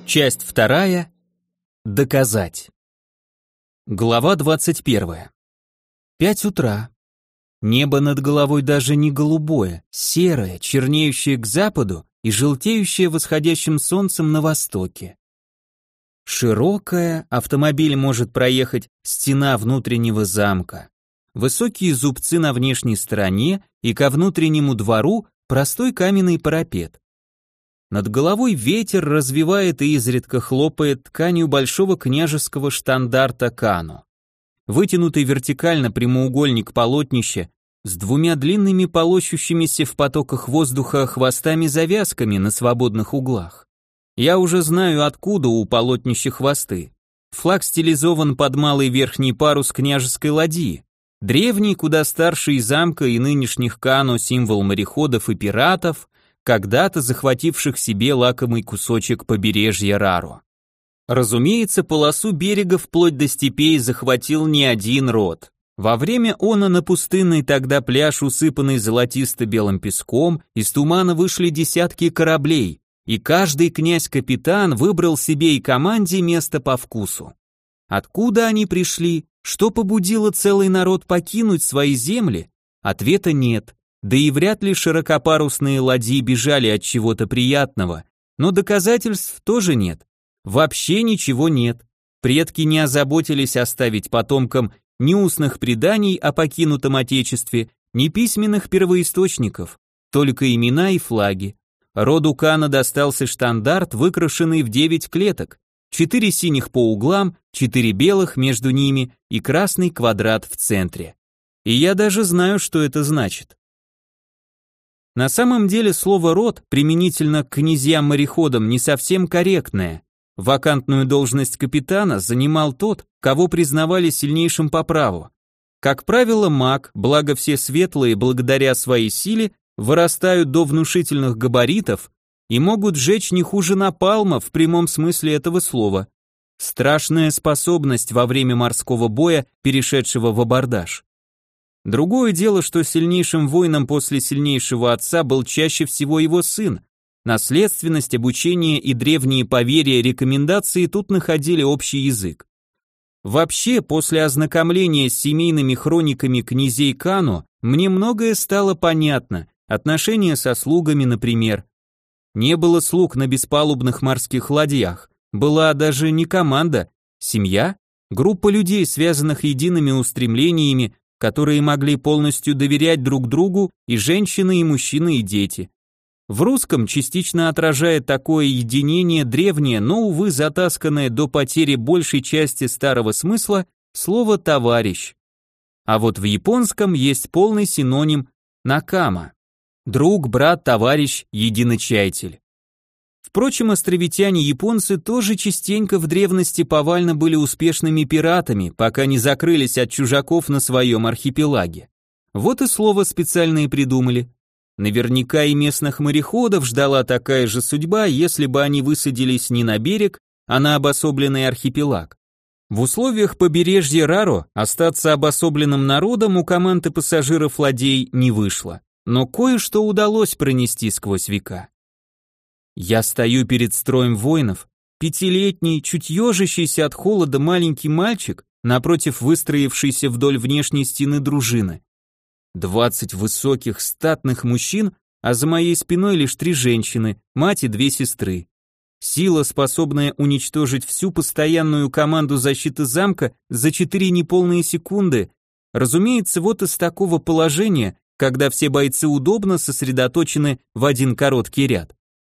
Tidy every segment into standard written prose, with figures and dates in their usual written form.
Часть вторая. Доказать. Глава 21. 5 утра. Небо над головой даже не голубое, серое, чернеющее к западу и желтеющее восходящим солнцем на востоке. Широкая, автомобиль может проехать, стена внутреннего замка. Высокие зубцы на внешней стороне и ко внутреннему двору простой каменный парапет. Над головой ветер развивает и изредка хлопает тканью большого княжеского штандарта Кано. Вытянутый вертикально прямоугольник полотнища с двумя длинными полощущимися в потоках воздуха хвостами-завязками на свободных углах. Я уже знаю, откуда у полотнища хвосты. Флаг стилизован под малый верхний парус княжеской ладьи. Древний, куда старше и замка, и нынешних Кано символ мореходов и пиратов, когда-то захвативших себе лакомый кусочек побережья Раро. Разумеется, полосу берега вплоть до степей захватил не один род. Во время она на пустынный тогда пляж, усыпанный золотисто-белым песком, из тумана вышли десятки кораблей, и каждый князь-капитан выбрал себе и команде место по вкусу. Откуда они пришли? Что побудило целый народ покинуть свои земли? Ответа нет. Да и вряд ли широкопарусные ладьи бежали от чего-то приятного, но доказательств тоже нет. Вообще ничего нет. Предки не озаботились оставить потомкам ни устных преданий о покинутом отечестве, ни письменных первоисточников, только имена и флаги. Роду Кано достался штандарт, выкрашенный в 9 клеток, 4 синих по углам, 4 белых между ними и красный квадрат в центре. И я даже знаю, что это значит. На самом деле слово «род» применительно к князьям-мореходам не совсем корректное. Вакантную должность капитана занимал тот, кого признавали сильнейшим по праву. Как правило, маг, благо все светлые благодаря своей силе, вырастают до внушительных габаритов и могут сжечь не хуже напалма в прямом смысле этого слова. Страшная способность во время морского боя, перешедшего в абордаж. Другое дело, что сильнейшим воином после сильнейшего отца был чаще всего его сын. Наследственность, обучение и древние поверья, рекомендации тут находили общий язык. Вообще, после ознакомления с семейными хрониками князей Кано, мне многое стало понятно, отношения со слугами, например. Не было слуг на беспалубных морских ладьях, была даже не команда, семья, группа людей, связанных едиными устремлениями, которые могли полностью доверять друг другу, и женщины, и мужчины, и дети. В русском частично отражает такое единение древнее, но, увы, затасканное до потери большей части старого смысла, слово «товарищ». А вот в японском есть полный синоним «накама» – друг, брат, товарищ, единочаятель. Впрочем, островитяне-японцы тоже частенько в древности повально были успешными пиратами, пока не закрылись от чужаков на своем архипелаге. Вот и слово специальное придумали. Наверняка и местных мореходов ждала такая же судьба, если бы они высадились не на берег, а на обособленный архипелаг. В условиях побережья Раро остаться обособленным народом у команд и пассажиров ладей не вышло, но кое-что удалось пронести сквозь века. Я стою перед строем воинов, 5-летний, чуть ежащийся от холода маленький мальчик, напротив выстроившейся вдоль внешней стены дружины. 20 высоких, статных мужчин, а за моей спиной лишь 3 женщины, мать и 2 сестры. Сила, способная уничтожить всю постоянную команду защиты замка за 4 неполные секунды. Разумеется, вот из такого положения, когда все бойцы удобно сосредоточены в один короткий ряд.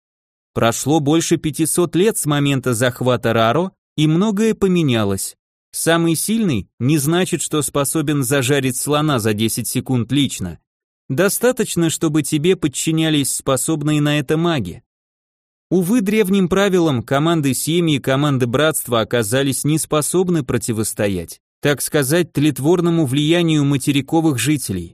Прошло больше 500 лет с момента захвата Раро, и многое поменялось. Самый сильный не значит, что способен зажарить слона за 10 секунд лично. Достаточно, чтобы тебе подчинялись способные на это маги. Увы, древним правилам команды семьи и команды братства оказались не способны противостоять, так сказать, тлетворному влиянию материковых жителей.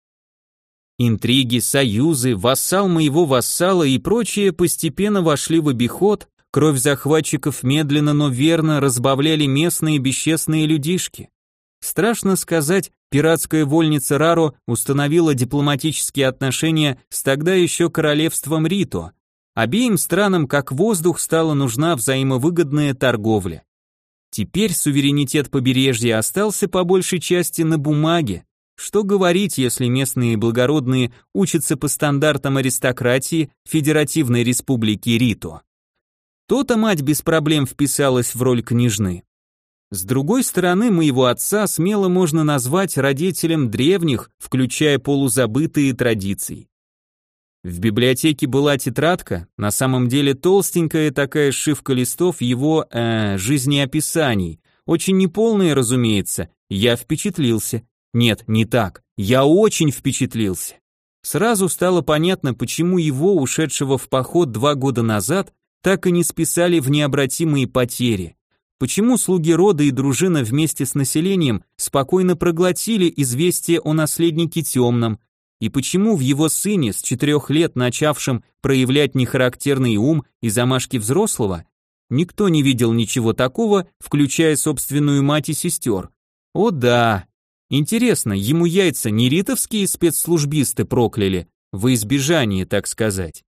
Интриги, союзы, вассал моего вассала и прочее постепенно вошли в обиход, кровь захватчиков медленно, но верно разбавляли местные бесчестные людишки. Страшно сказать, пиратская вольница Раро установила дипломатические отношения с тогда еще королевством Рито, Обеим странам как воздух стала нужна взаимовыгодная торговля. Теперь суверенитет побережья остался по большей части на бумаге. Что говорить, если местные благородные учатся по стандартам аристократии Федеративной Республики Рито? То-то мать без проблем вписалась в роль княжны. С другой стороны, моего отца смело можно назвать родителем древних, включая полузабытые традиций. В библиотеке была тетрадка, на самом деле толстенькая такая сшивка листов его жизнеописаний, очень неполная, разумеется, я впечатлился. Нет, не так, я очень впечатлился. Сразу стало понятно, почему его, ушедшего в поход 2 года назад, так и не списали в необратимые потери. Почему слуги рода и дружина вместе с населением спокойно проглотили известие о наследнике темном, и почему в его сыне, с 4 лет начавшем проявлять нехарактерный ум и замашки взрослого, никто не видел ничего такого, включая собственную мать и сестер. О да! Интересно, ему яйца не ритовские спецслужбисты прокляли, во избежание, так сказать.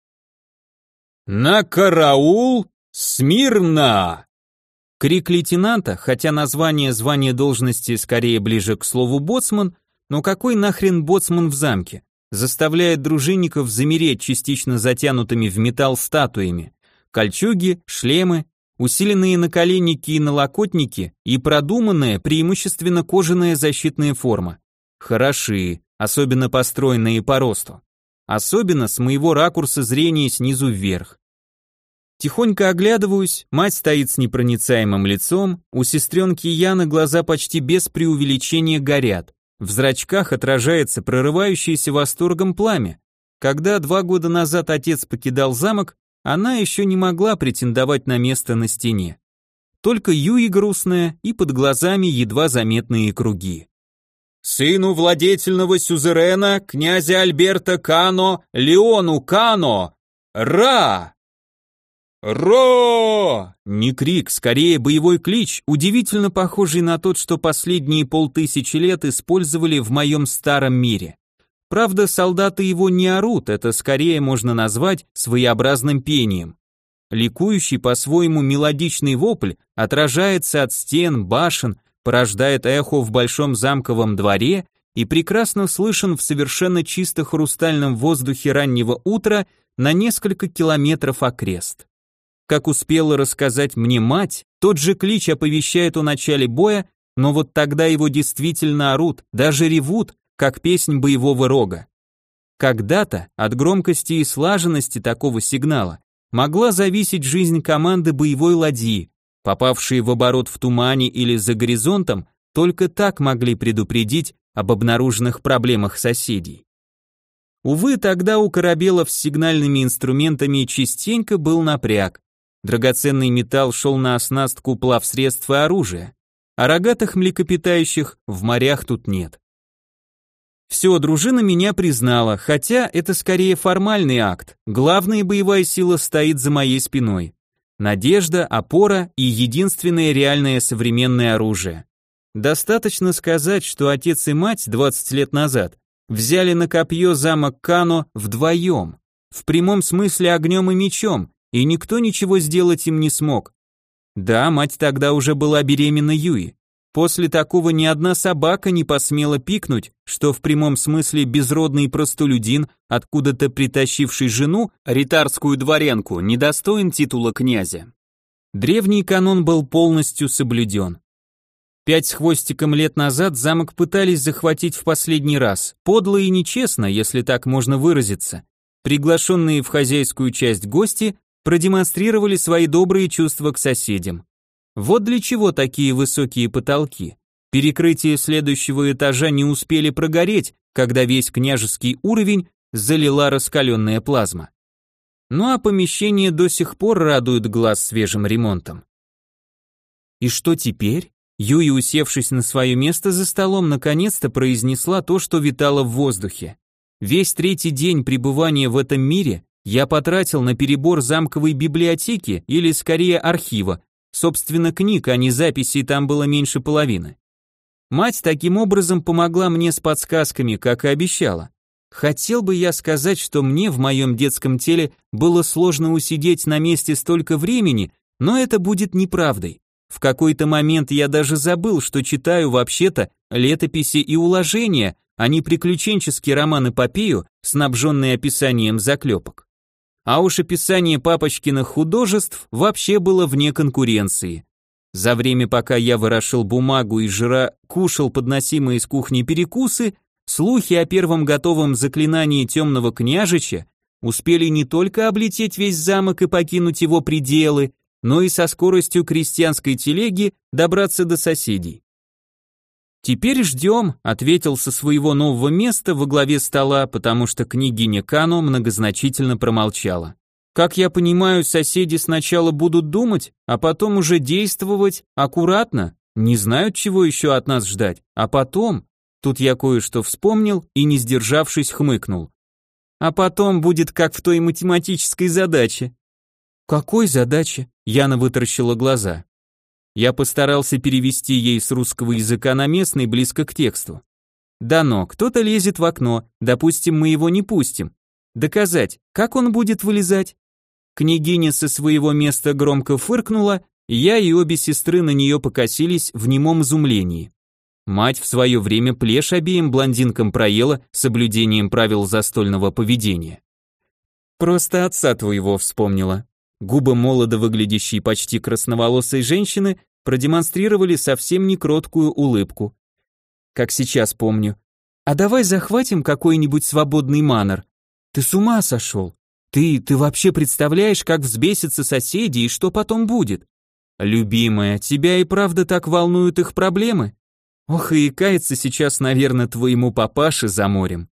«На караул! Смирно!» Крик лейтенанта, хотя название звания должности скорее ближе к слову боцман, но какой нахрен боцман в замке? Заставляет дружинников замереть частично затянутыми в металл статуями. Кольчуги, шлемы, усиленные наколенники и налокотники и продуманная, преимущественно кожаная защитная форма. Хороши, особенно построенные по росту. Особенно с моего ракурса зрения снизу вверх. Тихонько оглядываюсь, мать стоит с непроницаемым лицом, у сестренки Яны глаза почти без преувеличения горят. В зрачках отражается прорывающееся восторгом пламя. Когда 2 года назад отец покидал замок, она еще не могла претендовать на место на стене. Только Юи грустная и под глазами едва заметные круги. «Сыну владетельного сюзерена, князя Альберта Кано, Леону Кано, Ра!» «Ро!» Не крик, скорее боевой клич, удивительно похожий на тот, что последние 500 лет использовали в моем старом мире. Правда, солдаты его не орут, это скорее можно назвать своеобразным пением. Ликующий по-своему мелодичный вопль отражается от стен, башен, порождает эхо в большом замковом дворе и прекрасно слышен в совершенно чисто хрустальном воздухе раннего утра на несколько километров окрест. Как успела рассказать мне мать, тот же клич оповещает о начале боя, но вот тогда его действительно орут, даже ревут, как песнь боевого рога. Когда-то от громкости и слаженности такого сигнала могла зависеть жизнь команды боевой ладьи, попавшие в оборот в тумане или за горизонтом, только так могли предупредить об обнаруженных проблемах соседей. Увы, тогда у корабелов с сигнальными инструментами частенько был напряг. Драгоценный металл шел на оснастку плавсредств и оружия, а рогатых млекопитающих в морях тут нет. Все, дружина меня признала, хотя это скорее формальный акт, главная боевая сила стоит за моей спиной. Надежда, опора и единственное реальное современное оружие. Достаточно сказать, что отец и мать 20 лет назад взяли на копье замок Кано вдвоем, в прямом смысле огнем и мечом, и никто ничего сделать им не смог. Да, мать тогда уже была беременна Юи. После такого ни одна собака не посмела пикнуть, что в прямом смысле безродный простолюдин, откуда-то притащивший жену, ритарскую дворянку, недостоин титула князя. Древний канон был полностью соблюден. 5 с хвостиком лет назад замок пытались захватить в последний раз, подло и нечестно, если так можно выразиться. Приглашенные в хозяйскую часть гости продемонстрировали свои добрые чувства к соседям. Вот для чего такие высокие потолки. Перекрытие следующего этажа не успели прогореть, когда весь княжеский уровень залила раскаленная плазма. Ну а помещение до сих пор радует глаз свежим ремонтом. И что теперь? Юи, усевшись на свое место за столом, наконец-то произнесла то, что витало в воздухе. Весь 3-й день пребывания в этом мире я потратил на перебор замковой библиотеки, или скорее архива, собственно книг, а не записей там было меньше половины. Мать таким образом помогла мне с подсказками, как и обещала. Хотел бы я сказать, что мне в моем детском теле было сложно усидеть на месте столько времени, но это будет неправдой. В какой-то момент я даже забыл, что читаю вообще-то летописи и уложения, а не приключенческий роман-эпопею, снабженный описанием заклепок. А уж описание папочкиных художеств вообще было вне конкуренции. За время, пока я ворошил бумагу и кушал подносимые с кухни перекусы, слухи о первом готовом заклинании темного княжича успели не только облететь весь замок и покинуть его пределы, но и со скоростью крестьянской телеги добраться до соседей. «Теперь ждем», — ответил со своего нового места во главе стола, потому что княгиня Кано многозначительно промолчала. «Как я понимаю, соседи сначала будут думать, а потом уже действовать аккуратно, не знают, чего еще от нас ждать, а потом...» Тут я кое-что вспомнил и, не сдержавшись, хмыкнул. «А потом будет как в той математической задаче». «Какой задаче?» — Яна вытаращила глаза. Я постарался перевести ей с русского языка на местный близко к тексту. Дано, кто-то лезет в окно, допустим, мы его не пустим. Доказать, как он будет вылезать? Княгиня со своего места громко фыркнула, я и обе сестры на нее покосились в немом изумлении. Мать в свое время плешь обеим блондинкам проела соблюдением правил застольного поведения. Просто отца твоего вспомнила. Губы молодо выглядящей почти красноволосой женщины продемонстрировали совсем не кроткую улыбку. Как сейчас помню. А давай захватим какой-нибудь свободный манор. Ты с ума сошел? Ты вообще представляешь, как взбесятся соседи и что потом будет? Любимая, тебя и правда так волнуют их проблемы? Ох, и кается сейчас, наверное, твоему папаше за морем.